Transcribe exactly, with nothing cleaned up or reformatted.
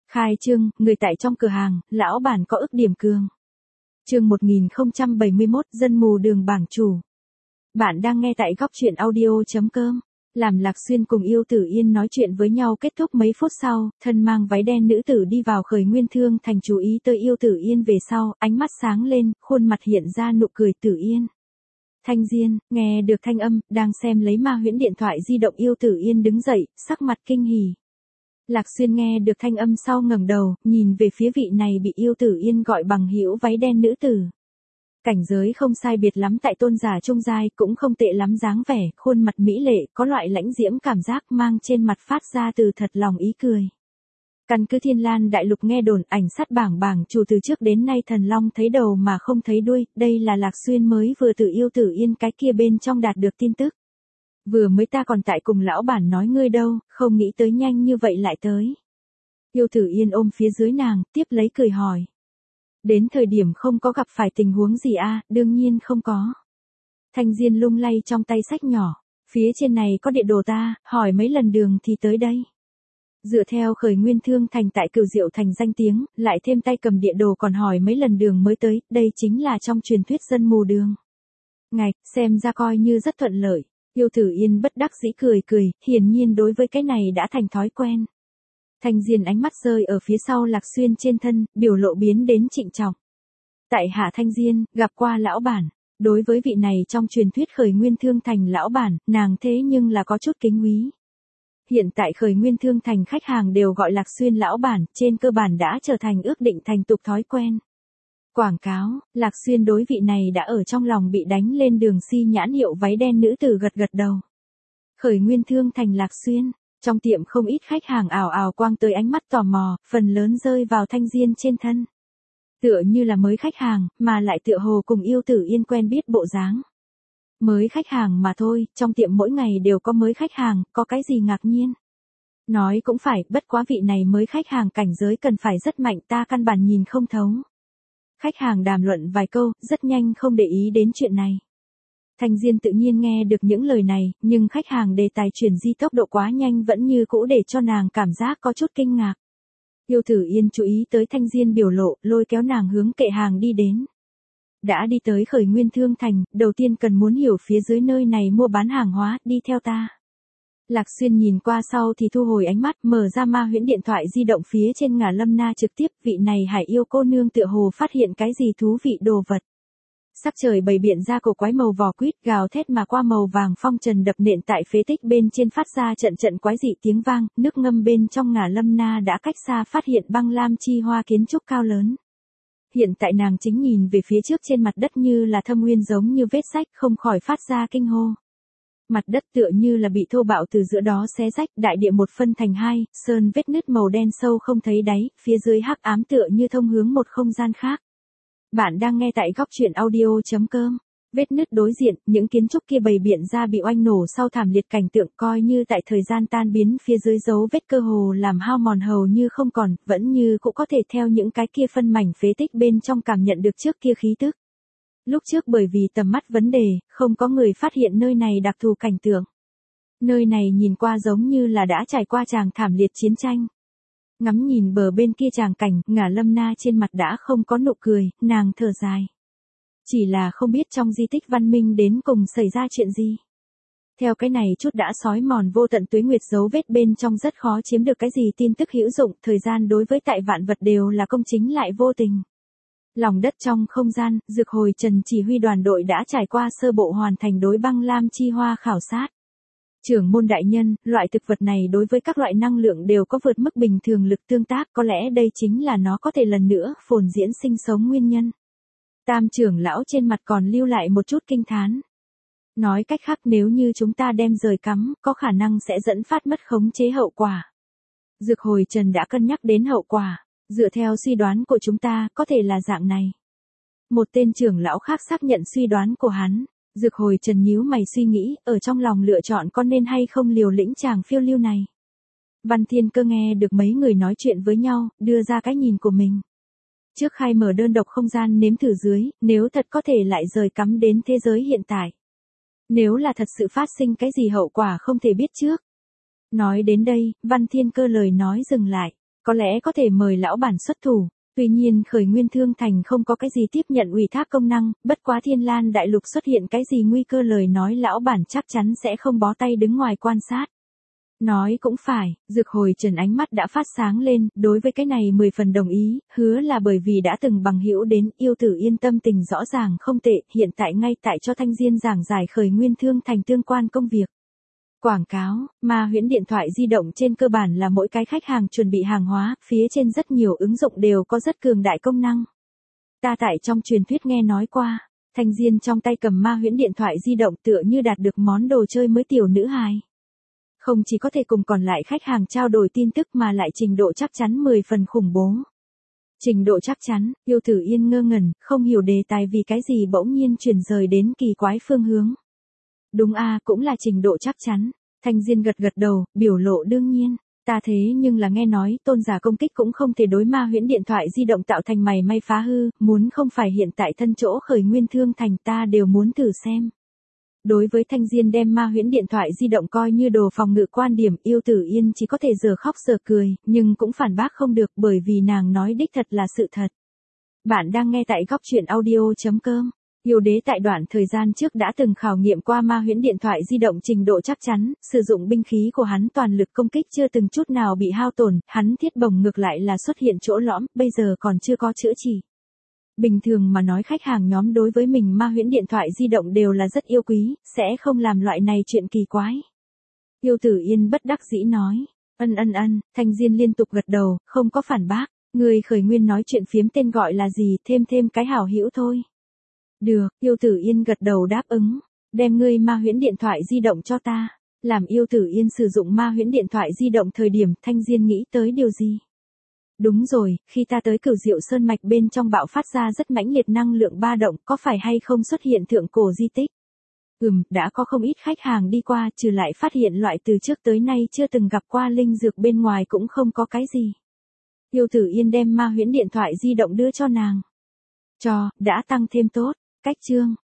Khai trương, người tại trong cửa hàng, lão bản có ức điểm cường. Chương một nghìn không trăm bảy mươi mốt, dân mù đường bảng chủ. Bạn đang nghe tại góc truyện audio chấm com. Làm Lạc Xuyên cùng Yêu Tử Yên nói chuyện với nhau kết thúc mấy phút sau, thân mang váy đen nữ tử đi vào Khởi Nguyên Thương Thành, chú ý tới Yêu Tử Yên về sau, ánh mắt sáng lên, khuôn mặt hiện ra nụ cười. Tử Yên. Thanh Diên, nghe được thanh âm, đang xem lấy ma huyễn điện thoại di động Yêu Tử Yên đứng dậy, sắc mặt kinh hỉ. Lạc Xuyên nghe được thanh âm sau ngẩng đầu, nhìn về phía vị này bị Yêu Tử Yên gọi bằng hữu váy đen nữ tử. Cảnh giới không sai biệt lắm tại tôn giả trung giai, cũng không tệ lắm dáng vẻ, khuôn mặt mỹ lệ, có loại lãnh diễm cảm giác mang trên mặt phát ra từ thật lòng ý cười. Căn cứ Thiên Lan Đại Lục nghe đồn ảnh sát bảng bảng chủ từ trước đến nay thần long thấy đầu mà không thấy đuôi, đây là Lạc Xuyên mới vừa từ Yêu Tử Yên cái kia bên trong đạt được tin tức. Vừa mới ta còn tại cùng lão bản nói ngươi đâu, không nghĩ tới nhanh như vậy lại tới. Yêu Tử Yên ôm phía dưới nàng, tiếp lấy cười hỏi. Đến thời điểm không có gặp phải tình huống gì a? À, đương nhiên không có. Thanh Diên lung lay trong tay sách nhỏ, phía trên này có địa đồ ta, hỏi mấy lần đường thì tới đây. Dựa theo Khởi Nguyên Thương Thành tại Cửu Diệu Thành danh tiếng, lại thêm tay cầm địa đồ còn hỏi mấy lần đường mới tới, đây chính là trong truyền thuyết dân mù đường. Ngạch, xem ra coi như rất thuận lợi. Yêu Tử Yên bất đắc dĩ cười cười, hiển nhiên đối với cái này đã thành thói quen. Thanh Diên ánh mắt rơi ở phía sau Lạc Xuyên trên thân, biểu lộ biến đến trịnh trọng. Tại hạ Thanh Diên, gặp qua lão bản. Đối với vị này trong truyền thuyết Khởi Nguyên Thương Thành lão bản, nàng thế nhưng là có chút kính quý. Hiện tại Khởi Nguyên Thương Thành khách hàng đều gọi Lạc Xuyên lão bản, trên cơ bản đã trở thành ước định thành tục thói quen. Quảng cáo, Lạc Xuyên đối vị này đã ở trong lòng bị đánh lên đường si nhãn hiệu váy đen nữ tử gật gật đầu. Khởi Nguyên Thương Thành Lạc Xuyên, trong tiệm không ít khách hàng ảo ảo quang tới ánh mắt tò mò, phần lớn rơi vào Thanh Diên trên thân. Tựa như là mới khách hàng, mà lại tựa hồ cùng Yêu Tử Yên quen biết bộ dáng. Mới khách hàng mà thôi, trong tiệm mỗi ngày đều có mới khách hàng, có cái gì ngạc nhiên. Nói cũng phải, bất quá vị này mới khách hàng cảnh giới cần phải rất mạnh, ta căn bản nhìn không thấu. Khách hàng đàm luận vài câu, rất nhanh không để ý đến chuyện này. Thanh Diên tự nhiên nghe được những lời này, nhưng khách hàng đề tài chuyển di tốc độ quá nhanh vẫn như cũ để cho nàng cảm giác có chút kinh ngạc. Yêu Tử Yên chú ý tới Thanh Diên biểu lộ, lôi kéo nàng hướng kệ hàng đi đến. Đã đi tới Khởi Nguyên Thương Thành, đầu tiên cần muốn hiểu phía dưới nơi này mua bán hàng hóa, đi theo ta. Lạc Xuyên nhìn qua sau thì thu hồi ánh mắt, mở ra ma huyễn điện thoại di động phía trên ngả lâm na trực tiếp, vị này Hải Yêu cô nương tựa hồ phát hiện cái gì thú vị đồ vật. Sắc trời bày biện ra cổ quái màu vỏ quýt gào thét mà qua màu vàng phong trần đập nện tại phế tích bên trên phát ra trận trận quái dị tiếng vang, nước ngâm bên trong ngả lâm na đã cách xa phát hiện băng lam chi hoa kiến trúc cao lớn. Hiện tại nàng chính nhìn về phía trước trên mặt đất như là thâm uyên giống như vết rách không khỏi phát ra kinh hô. Mặt đất tựa như là bị thô bạo từ giữa đó xé rách, đại địa một phân thành hai, sơn vết nứt màu đen sâu không thấy đáy, phía dưới hắc ám tựa như thông hướng một không gian khác. Bạn đang nghe tại góc truyện audio chấm com. Vết nứt đối diện, những kiến trúc kia bày biện ra bị oanh nổ sau thảm liệt cảnh tượng, coi như tại thời gian tan biến phía dưới dấu vết cơ hồ làm hao mòn hầu như không còn, vẫn như cũng có thể theo những cái kia phân mảnh phế tích bên trong cảm nhận được trước kia khí tức. Lúc trước bởi vì tầm mắt vấn đề, không có người phát hiện nơi này đặc thù cảnh tượng. Nơi này nhìn qua giống như là đã trải qua tràng thảm liệt chiến tranh. Ngắm nhìn bờ bên kia tràng cảnh, ngả lâm na trên mặt đã không có nụ cười, nàng thở dài. Chỉ là không biết trong di tích văn minh đến cùng xảy ra chuyện gì. Theo cái này chút đã sói mòn vô tận tuế nguyệt dấu vết bên trong rất khó chiếm được cái gì tin tức hữu dụng, thời gian đối với tại vạn vật đều là công chính lại vô tình. Lòng đất trong không gian, Dược Hồi Trần chỉ huy đoàn đội đã trải qua sơ bộ hoàn thành đối băng lam chi hoa khảo sát. Trưởng môn đại nhân, loại thực vật này đối với các loại năng lượng đều có vượt mức bình thường lực tương tác, có lẽ đây chính là nó có thể lần nữa phồn diễn sinh sống nguyên nhân. Tam trưởng lão trên mặt còn lưu lại một chút kinh thán. Nói cách khác nếu như chúng ta đem rời cắm, có khả năng sẽ dẫn phát mất khống chế hậu quả. Dược Hồi Trần đã cân nhắc đến hậu quả, dựa theo suy đoán của chúng ta, có thể là dạng này. Một tên trưởng lão khác xác nhận suy đoán của hắn. Dược Hồi Trần nhíu mày suy nghĩ, ở trong lòng lựa chọn có nên hay không liều lĩnh chàng phiêu lưu này. Văn Thiên Cơ nghe được mấy người nói chuyện với nhau, đưa ra cái nhìn của mình. Trước khai mở đơn độc không gian nếm thử dưới, nếu thật có thể lại rời cắm đến thế giới hiện tại. Nếu là thật sự phát sinh cái gì hậu quả không thể biết trước. Nói đến đây, Văn Thiên Cơ lời nói dừng lại. Có lẽ có thể mời lão bản xuất thủ. Tuy nhiên Khởi Nguyên Thương Thành không có cái gì tiếp nhận ủy thác công năng, bất quá Thiên Lan Đại Lục xuất hiện cái gì nguy cơ lời nói lão bản chắc chắn sẽ không bó tay đứng ngoài quan sát. Nói cũng phải, Dược Hồi Trần ánh mắt đã phát sáng lên, đối với cái này mười phần đồng ý, hứa là bởi vì đã từng bằng hữu đến, yêu tử yên tâm tình rõ ràng không tệ, hiện tại ngay tại cho Thanh Diên giảng giải Khởi Nguyên Thương Thành tương quan công việc. Quảng cáo, Ma Huyễn điện thoại di động trên cơ bản là mỗi cái khách hàng chuẩn bị hàng hóa, phía trên rất nhiều ứng dụng đều có rất cường đại công năng. Ta tại trong truyền thuyết nghe nói qua, Thanh Diên trong tay cầm Ma Huyễn điện thoại di động tựa như đạt được món đồ chơi mới tiểu nữ hài. Không chỉ có thể cùng còn lại khách hàng trao đổi tin tức mà lại trình độ chắc chắn mười phần khủng bố. Trình độ chắc chắn, yêu tử yên ngơ ngẩn, không hiểu đề tài vì cái gì bỗng nhiên chuyển rời đến kỳ quái phương hướng. Đúng a, cũng là trình độ chắc chắn. Thanh Diên gật gật đầu, biểu lộ đương nhiên. Ta thế nhưng là nghe nói, tôn giả công kích cũng không thể đối Ma Huyễn điện thoại di động tạo thành mày may phá hư, muốn không phải hiện tại thân chỗ Khởi Nguyên Thương Thành ta đều muốn thử xem. Đối với Thanh Diên đem Ma Huyễn điện thoại di động coi như đồ phòng ngự quan điểm, yêu tử yên chỉ có thể giờ khóc giờ cười, nhưng cũng phản bác không được bởi vì nàng nói đích thật là sự thật. Bạn đang nghe tại góc truyện audio.com. Yêu đế tại đoạn thời gian trước đã từng khảo nghiệm qua Ma Huyễn điện thoại di động trình độ chắc chắn, sử dụng binh khí của hắn toàn lực công kích chưa từng chút nào bị hao tổn, hắn thiết bổng ngược lại là xuất hiện chỗ lõm, bây giờ còn chưa có chữa trị. Bình thường mà nói khách hàng nhóm đối với mình Ma Huyễn điện thoại di động đều là rất yêu quý, sẽ không làm loại này chuyện kỳ quái. Yêu tử yên bất đắc dĩ nói, ân ân ân, Thanh Diên liên tục gật đầu, không có phản bác, người Khởi Nguyên nói chuyện phiếm tên gọi là gì, thêm thêm cái hảo hữu thôi. Được, yêu tử yên gật đầu đáp ứng, đem ngươi Ma Huyễn điện thoại di động cho ta. Làm yêu tử yên sử dụng Ma Huyễn điện thoại di động thời điểm Thanh Diên nghĩ tới điều gì? Đúng rồi, khi ta tới Cửu Diệu Sơn mạch bên trong bạo phát ra rất mãnh liệt năng lượng ba động, có phải hay không xuất hiện thượng cổ di tích? Ừm, đã có không ít khách hàng đi qua, trừ lại phát hiện loại từ trước tới nay chưa từng gặp qua linh dược bên ngoài cũng không có cái gì. Yêu tử yên đem Ma Huyễn điện thoại di động đưa cho nàng. Cho, đã tăng thêm tốt, cách chương.